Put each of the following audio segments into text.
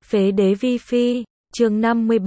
Phế đế vi phi, chương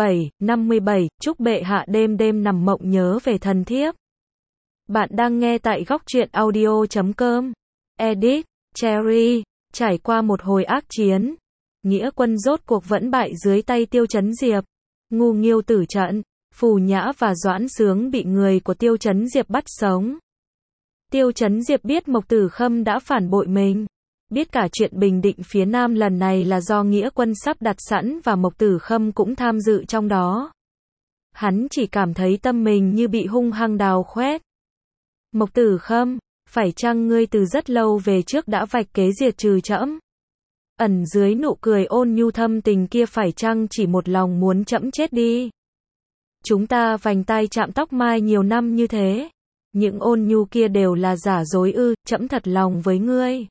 57, chúc bệ hạ đêm đêm nằm mộng nhớ về thần thiếp. Bạn đang nghe tại góc truyện audio.com. Edit, Cherry, trải qua một hồi ác chiến, nghĩa quân rốt cuộc vẫn bại dưới tay Tiêu Chấn Diệp. Ngu Nghiêu tử trận, Phù Nhã và Doãn Sướng bị người của Tiêu Chấn Diệp bắt sống. Tiêu Chấn Diệp biết Mộc Tử Khâm đã phản bội mình. Biết cả chuyện bình định phía Nam lần này là do nghĩa quân sắp đặt sẵn và Mộc Tử Khâm cũng tham dự trong đó. Hắn chỉ cảm thấy tâm mình như bị hung hăng đào khoét. Mộc Tử Khâm, phải chăng ngươi từ rất lâu về trước đã vạch kế diệt trừ trẫm? Ẩn dưới nụ cười ôn nhu thâm tình kia phải chăng chỉ một lòng muốn trẫm chết đi? Chúng ta vành tai chạm tóc mai nhiều năm như thế, những ôn nhu kia đều là giả dối ư? Trẫm thật lòng với ngươi.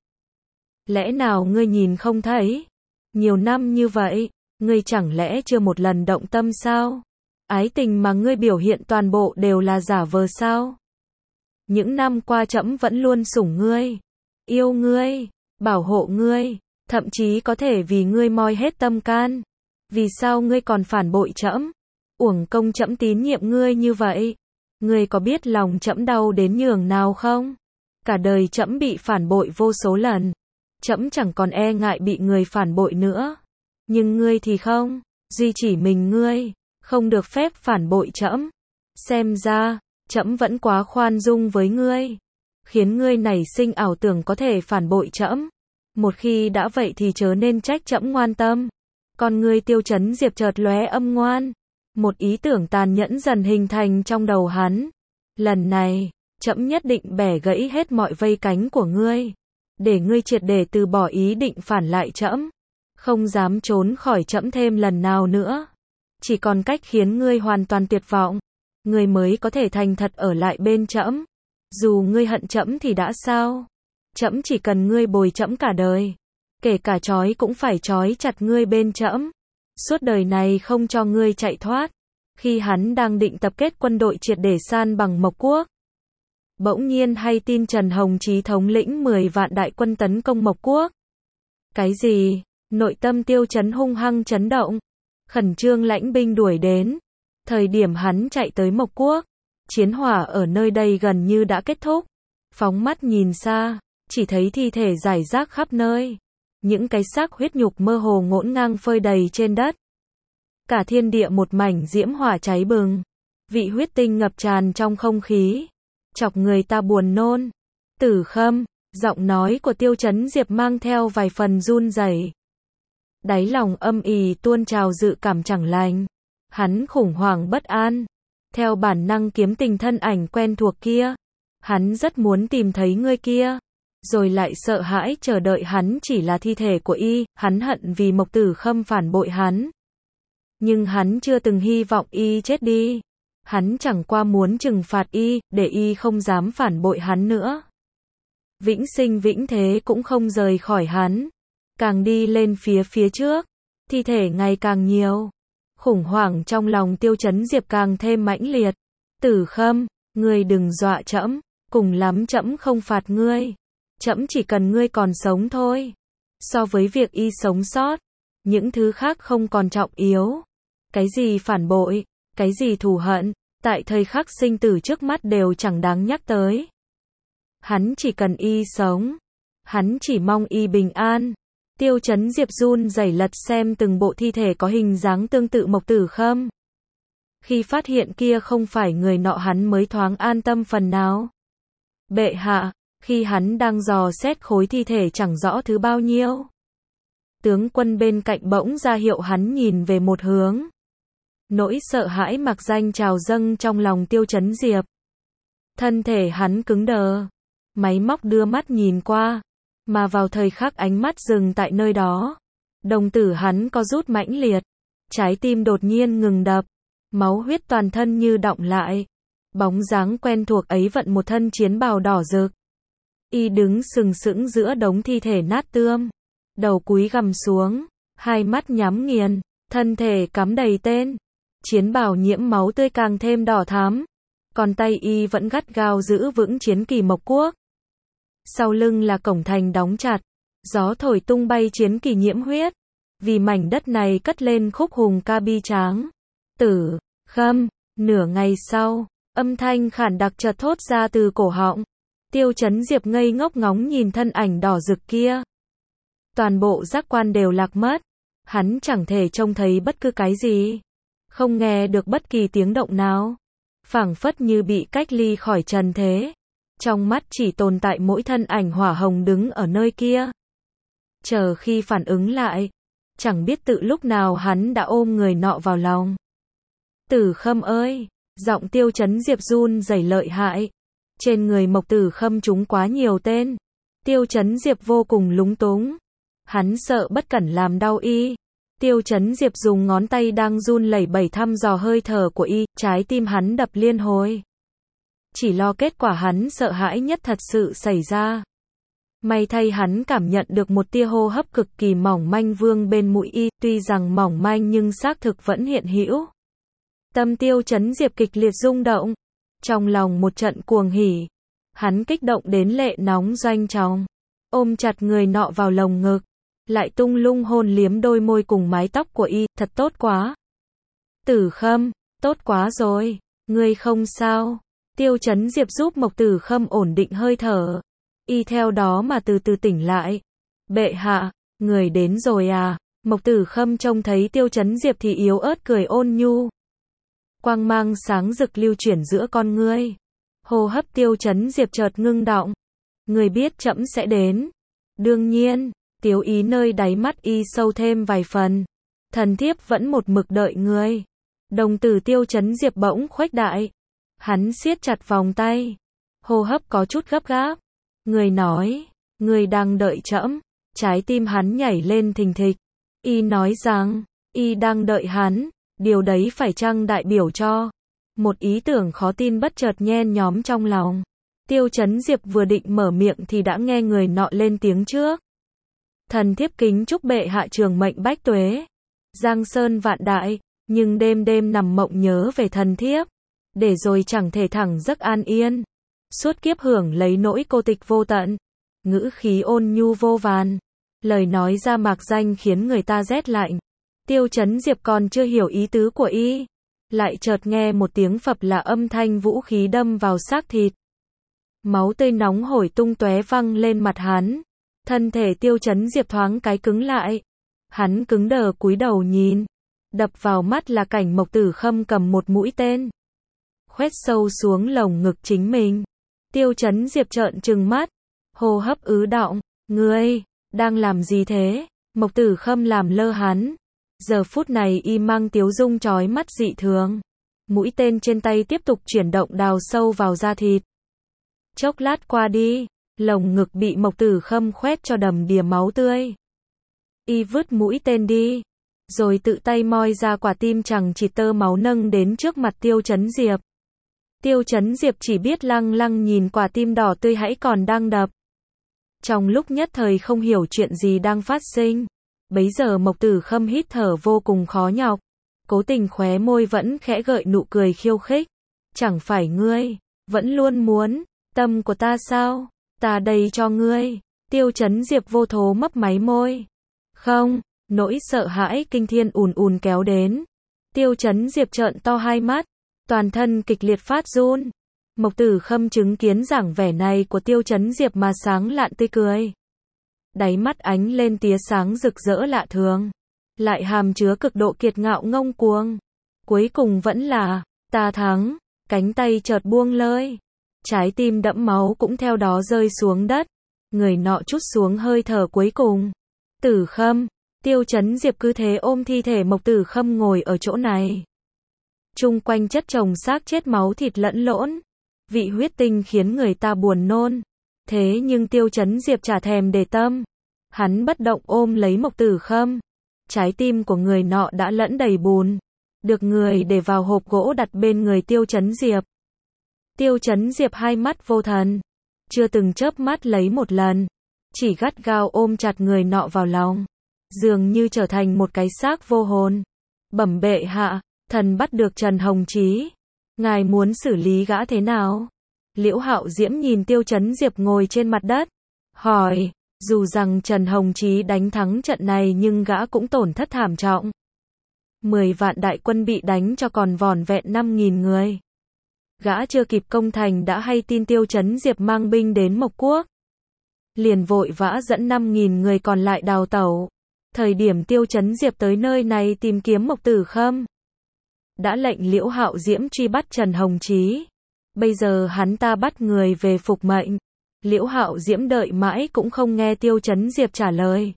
Lẽ nào ngươi nhìn không thấy? Nhiều năm như vậy, ngươi chẳng lẽ chưa một lần động tâm sao? Ái tình mà ngươi biểu hiện toàn bộ đều là giả vờ sao? Những năm qua trẫm vẫn luôn sủng ngươi, yêu ngươi, bảo hộ ngươi, thậm chí có thể vì ngươi moi hết tâm can. Vì sao ngươi còn phản bội trẫm? Uổng công trẫm tín nhiệm ngươi như vậy. Ngươi có biết lòng trẫm đau đến nhường nào không? Cả đời trẫm bị phản bội vô số lần. Trẫm chẳng còn e ngại bị người phản bội nữa. Nhưng ngươi thì không, duy chỉ mình ngươi không được phép phản bội trẫm. Xem ra, trẫm vẫn quá khoan dung với ngươi, khiến ngươi nảy sinh ảo tưởng có thể phản bội trẫm. Một khi đã vậy thì chớ nên trách trẫm ngoan tâm. Con ngươi Tiêu Chấn Diệp chợt lóe âm ngoan, một ý tưởng tàn nhẫn dần hình thành trong đầu hắn. Lần này, trẫm nhất định bẻ gãy hết mọi vây cánh của ngươi, để ngươi triệt để từ bỏ ý định phản lại trẫm, không dám trốn khỏi trẫm thêm lần nào nữa. Chỉ còn cách khiến ngươi hoàn toàn tuyệt vọng, ngươi mới có thể thành thật ở lại bên trẫm. Dù ngươi hận trẫm thì đã sao? Trẫm chỉ cần ngươi bồi trẫm cả đời, kể cả trói cũng phải trói chặt ngươi bên trẫm, suốt đời này không cho ngươi chạy thoát. Khi hắn đang định tập kết quân đội triệt để san bằng Mộc Quốc, bỗng nhiên hay tin Trần Hồng Chí thống lĩnh 10 vạn đại quân tấn công Mộc Quốc. Cái gì? Nội tâm Tiêu Chấn hung hăng chấn động, khẩn trương lãnh binh đuổi đến. Thời điểm hắn chạy tới Mộc Quốc, chiến hỏa ở nơi đây gần như đã kết thúc. Phóng mắt nhìn xa, chỉ thấy thi thể rải rác khắp nơi. Những cái xác huyết nhục mơ hồ ngổn ngang phơi đầy trên đất. Cả thiên địa một mảnh diễm hỏa cháy bừng. Vị huyết tinh ngập tràn trong không khí, chọc người ta buồn nôn. Tử Khâm, giọng nói của Tiêu Chấn Diệp mang theo vài phần run rẩy. Đáy lòng âm ỉ tuôn trào dự cảm chẳng lành. Hắn khủng hoảng bất an, theo bản năng kiếm tình thân ảnh quen thuộc kia. Hắn rất muốn tìm thấy người kia, rồi lại sợ hãi chờ đợi hắn chỉ là thi thể của y. Hắn hận vì Mộc Tử Khâm phản bội hắn, nhưng hắn chưa từng hy vọng y chết đi. Hắn chẳng qua muốn trừng phạt y, để y không dám phản bội hắn nữa. Vĩnh sinh vĩnh thế cũng không rời khỏi hắn. Càng đi lên phía trước, thi thể ngày càng nhiều. Khủng hoảng trong lòng Tiêu Chấn Diệp càng thêm mãnh liệt. Tử Khâm, ngươi đừng dọa trẫm, cùng lắm trẫm không phạt ngươi. Trẫm chỉ cần ngươi còn sống thôi. So với việc y sống sót, những thứ khác không còn trọng yếu. Cái gì phản bội, cái gì thù hận, tại thời khắc sinh tử trước mắt đều chẳng đáng nhắc tới. Hắn chỉ cần y sống, hắn chỉ mong y bình an. Tiêu Chấn Diệp run rẩy lật xem từng bộ thi thể có hình dáng tương tự Mộc Tử Khâm. Khi phát hiện kia không phải người nọ hắn mới thoáng an tâm phần nào. Bệ hạ, khi hắn đang dò xét khối thi thể chẳng rõ thứ bao nhiêu, tướng quân bên cạnh bỗng ra hiệu hắn nhìn về một hướng. Nỗi sợ hãi mạc danh trào dâng trong lòng Tiêu Chấn Diệp. Thân thể hắn cứng đờ, máy móc đưa mắt nhìn qua, mà vào thời khắc ánh mắt dừng tại nơi đó, đồng tử hắn co rút mãnh liệt, trái tim đột nhiên ngừng đập, máu huyết toàn thân như đọng lại. Bóng dáng quen thuộc ấy vận một thân chiến bào đỏ rực. Y đứng sừng sững giữa đống thi thể nát tươm, đầu cúi gằm xuống, hai mắt nhắm nghiền, thân thể cắm đầy tên. Chiến bào nhiễm máu tươi càng thêm đỏ thắm, còn tay y vẫn gắt gao giữ vững chiến kỳ Mộc Quốc. Sau lưng là cổng thành đóng chặt, gió thổi tung bay chiến kỳ nhiễm huyết. vì mảnh đất này cất lên khúc hùng ca bi tráng. Tử Khâm. Nửa ngày sau, âm thanh khản đặc chợt thốt ra từ cổ họng. Tiêu Chấn Diệp ngây ngốc ngóng nhìn thân ảnh đỏ rực kia. Toàn bộ giác quan đều lạc mất. Hắn chẳng thể trông thấy bất cứ cái gì. Không nghe được bất kỳ tiếng động nào. Phảng phất như bị cách ly khỏi trần thế. Trong mắt chỉ tồn tại mỗi thân ảnh hỏa hồng đứng ở nơi kia. Chờ khi phản ứng lại, chẳng biết tự lúc nào hắn đã ôm người nọ vào lòng. Tử Khâm ơi! Giọng Tiêu Chấn Diệp run rẩy lợi hại. Trên người Mộc Tử Khâm trúng quá nhiều tên. Tiêu Chấn Diệp vô cùng lúng túng. Hắn sợ bất cẩn làm đau y. Tiêu Chấn Diệp dùng ngón tay đang run lẩy bẩy thăm dò hơi thở của y, trái tim hắn đập liên hồi. Chỉ lo kết quả hắn sợ hãi nhất thật sự xảy ra. May thay hắn cảm nhận được một tia hô hấp cực kỳ mỏng manh vương bên mũi y, tuy rằng mỏng manh nhưng xác thực vẫn hiện hữu. Tâm Tiêu Chấn Diệp kịch liệt rung động. Trong lòng một trận cuồng hỉ. Hắn kích động đến lệ nóng doanh trọng. Ôm chặt người nọ vào lồng ngực. Lại tung lung hôn liếm đôi môi cùng mái tóc của y, thật tốt quá. Tử Khâm, tốt quá rồi, ngươi không sao. Tiêu Chấn Diệp giúp Mộc Tử Khâm ổn định hơi thở. Y theo đó mà từ từ tỉnh lại. Bệ hạ, người đến rồi à? Mộc Tử Khâm trông thấy Tiêu Chấn Diệp thì yếu ớt cười ôn nhu. Quang mang sáng rực lưu chuyển giữa con ngươi. Hô hấp Tiêu Chấn Diệp chợt ngưng đọng. Người biết trẫm sẽ đến. Đương nhiên, tiếu ý nơi đáy mắt y sâu thêm vài phần. Thần thiếp vẫn một mực đợi ngươi. Đồng tử Tiêu Chấn Diệp bỗng khuếch đại. Hắn siết chặt vòng tay. Hô hấp có chút gấp gáp. Người nói, người đang đợi trẫm. Trái tim hắn nhảy lên thình thịch. Y nói rằng, y đang đợi hắn. Điều đấy phải chăng đại biểu cho một ý tưởng khó tin bất chợt nhen nhóm trong lòng. Tiêu Chấn Diệp vừa định mở miệng thì đã nghe người nọ lên tiếng trước. Thần thiếp kính chúc bệ hạ trường mệnh bách tuế. Giang sơn vạn đại, nhưng đêm đêm nằm mộng nhớ về thần thiếp. Để rồi chẳng thể thẳng giấc an yên. Suốt kiếp hưởng lấy nỗi cô tịch vô tận. Ngữ khí ôn nhu vô vàn. Lời nói ra mạc danh khiến người ta rét lạnh. Tiêu Chấn Diệp còn chưa hiểu ý tứ của y. Lại chợt nghe một tiếng phập là âm thanh vũ khí đâm vào xác thịt. Máu tươi nóng hổi tung tóe văng lên mặt hắn. Thân thể Tiêu Chấn Diệp thoáng cái cứng lại. Hắn cứng đờ cúi đầu nhìn. Đập vào mắt là cảnh Mộc Tử Khâm cầm một mũi tên. Khoét sâu xuống lồng ngực chính mình. Tiêu Chấn Diệp trợn trừng mắt. Hô hấp ứ đọng. Ngươi, đang làm gì thế? Mộc Tử Khâm làm lơ hắn. Giờ phút này y mang tiếu dung chói mắt dị thường. Mũi tên trên tay tiếp tục chuyển động đào sâu vào da thịt. Chốc lát qua đi, lồng ngực bị Mộc Tử Khâm khoét cho đầm đìa máu tươi. Y vứt mũi tên đi, rồi tự tay moi ra quả tim chẳng chỉ tơ máu nâng đến trước mặt Tiêu Chấn Diệp. Tiêu Chấn Diệp chỉ biết lăng lăng nhìn quả tim đỏ tươi hãy còn đang đập. Trong lúc nhất thời không hiểu chuyện gì đang phát sinh. Bấy giờ Mộc Tử Khâm hít thở vô cùng khó nhọc. Cố tình khóe môi vẫn khẽ gợi nụ cười khiêu khích. Chẳng phải ngươi vẫn luôn muốn tâm của ta sao? Ta đây cho ngươi. Tiêu Chấn Diệp vô thố mấp máy môi. Không, nỗi sợ hãi kinh thiên ùn ùn kéo đến. Tiêu Chấn Diệp trợn to hai mắt, toàn thân kịch liệt phát run. Mộc Tử Khâm chứng kiến dáng vẻ này của Tiêu Chấn Diệp mà sáng lạn tươi cười. Đáy mắt ánh lên tia sáng rực rỡ lạ thường, lại hàm chứa cực độ kiệt ngạo ngông cuồng. Cuối cùng vẫn là, ta thắng. Cánh tay chợt buông lơi. Trái tim đẫm máu cũng theo đó rơi xuống đất. Người nọ trút xuống hơi thở cuối cùng. Tử Khâm. Tiêu Chấn Diệp cứ thế ôm thi thể Mộc Tử Khâm ngồi ở chỗ này. Chung quanh chất chồng xác chết máu thịt lẫn lộn. Vị huyết tinh khiến người ta buồn nôn. Thế nhưng Tiêu Chấn Diệp chả thèm để tâm. Hắn bất động ôm lấy Mộc Tử Khâm. Trái tim của người nọ đã lẫn đầy bùn. Được người để vào hộp gỗ đặt bên người Tiêu Chấn Diệp. Tiêu Chấn Diệp hai mắt vô thần. Chưa từng chớp mắt lấy một lần. Chỉ gắt gao ôm chặt người nọ vào lòng. Dường như trở thành một cái xác vô hồn. Bẩm bệ hạ, thần bắt được Trần Hồng Chí. Ngài muốn xử lý gã thế nào? Liễu Hạo Diễm nhìn Tiêu Chấn Diệp ngồi trên mặt đất. Hỏi, Dù rằng Trần Hồng Chí đánh thắng trận này nhưng gã cũng tổn thất thảm trọng. 10 vạn đại quân bị đánh cho còn vỏn vẹn 5.000 người. Gã chưa kịp công thành đã hay tin Tiêu Chấn Diệp mang binh đến Mộc Quốc. Liền vội vã dẫn 5.000 người còn lại đào tẩu. Thời điểm Tiêu Chấn Diệp tới nơi này tìm kiếm Mộc Tử Khâm, đã lệnh Liễu Hạo Diễm truy bắt Trần Hồng Chí. Bây giờ hắn ta bắt người về phục mệnh. Liễu Hạo Diễm đợi mãi cũng không nghe Tiêu Chấn Diệp trả lời.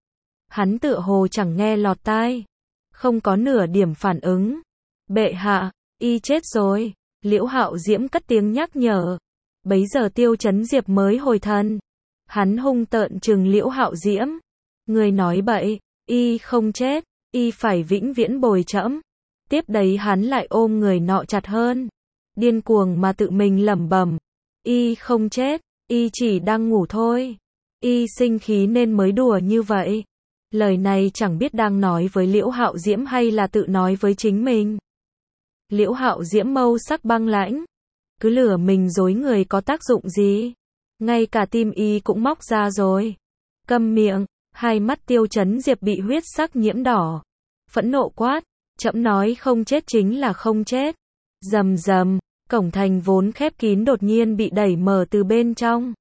Hắn tựa hồ chẳng nghe lọt tai, không có nửa điểm phản ứng. Bệ hạ, y chết rồi. Liễu Hạo Diễm cất tiếng nhắc nhở. Bấy giờ Tiêu Chấn Diệp mới hồi thần. Hắn hung tợn trừng Liễu Hạo Diễm. Người nói bậy, y không chết, y phải vĩnh viễn bồi trẫm. Tiếp đấy hắn lại ôm người nọ chặt hơn, điên cuồng mà tự mình lẩm bẩm, y không chết, y chỉ đang ngủ thôi. Y sinh khí nên mới đùa như vậy. Lời này chẳng biết đang nói với Liễu Hạo Diễm hay là tự nói với chính mình. Liễu Hạo Diễm mâu sắc băng lãnh, cứ lừa mình dối người có tác dụng gì? Ngay cả tim y cũng móc ra rồi. Câm miệng. Hai mắt Tiêu Chấn Diệp bị huyết sắc nhiễm đỏ, phẫn nộ quát, trẫm nói không chết chính là không chết. Rầm rầm, cổng thành vốn khép kín đột nhiên bị đẩy mở từ bên trong.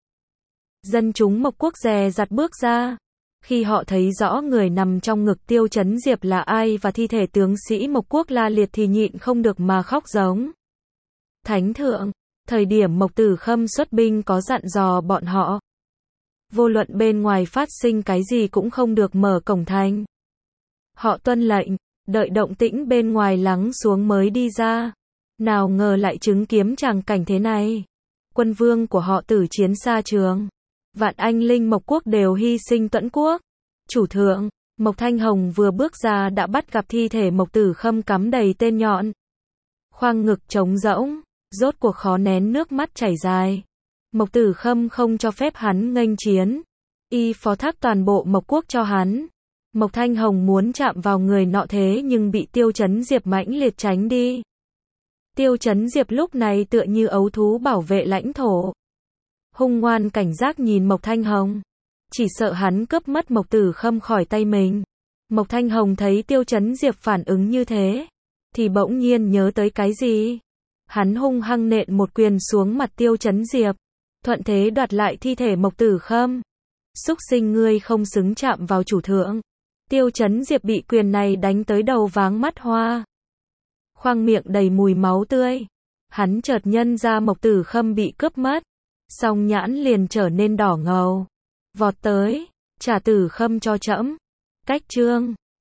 Dân chúng Mộc Quốc dè dặt bước ra. Khi họ thấy rõ người nằm trong ngực Tiêu Chấn Diệp là ai và thi thể tướng sĩ Mộc Quốc la liệt thì nhịn không được mà khóc giống. Thánh thượng, thời điểm Mộc Tử Khâm xuất binh có dặn dò bọn họ, vô luận bên ngoài phát sinh cái gì cũng không được mở cổng thành. Họ tuân lệnh, đợi động tĩnh bên ngoài lắng xuống mới đi ra. Nào ngờ lại chứng kiến tràng cảnh thế này. Quân vương của họ tử chiến xa trường. Vạn anh linh Mộc Quốc đều hy sinh tuẫn quốc. Chủ thượng, Mộc Thanh Hồng vừa bước ra đã bắt gặp thi thể Mộc Tử Khâm cắm đầy tên nhọn. Khoang ngực trống rỗng, rốt cuộc khó nén nước mắt chảy dài. Mộc Tử Khâm không cho phép hắn nghênh chiến. Y phó thác toàn bộ Mộc Quốc cho hắn. Mộc Thanh Hồng muốn chạm vào người nọ thế nhưng bị Tiêu Chấn Diệp mãnh liệt tránh đi. Tiêu Chấn Diệp lúc này tựa như ấu thú bảo vệ lãnh thổ. Hung ngoan cảnh giác nhìn Mộc Thanh Hồng. Chỉ sợ hắn cướp mất Mộc Tử Khâm khỏi tay mình. Mộc Thanh Hồng thấy Tiêu Chấn Diệp phản ứng như thế, thì bỗng nhiên nhớ tới cái gì. Hắn hung hăng nện một quyền xuống mặt Tiêu Chấn Diệp. Thuận thế đoạt lại thi thể Mộc Tử Khâm. Súc sinh ngươi không xứng chạm vào chủ thượng. Tiêu Chấn Diệp bị quyền này đánh tới đầu váng mắt hoa. Khoang miệng đầy mùi máu tươi. Hắn chợt nhân ra Mộc Tử Khâm bị cướp mất. Song nhãn liền trở nên đỏ ngầu. Vọt tới, trả Tử Khâm cho trẫm. Cách chương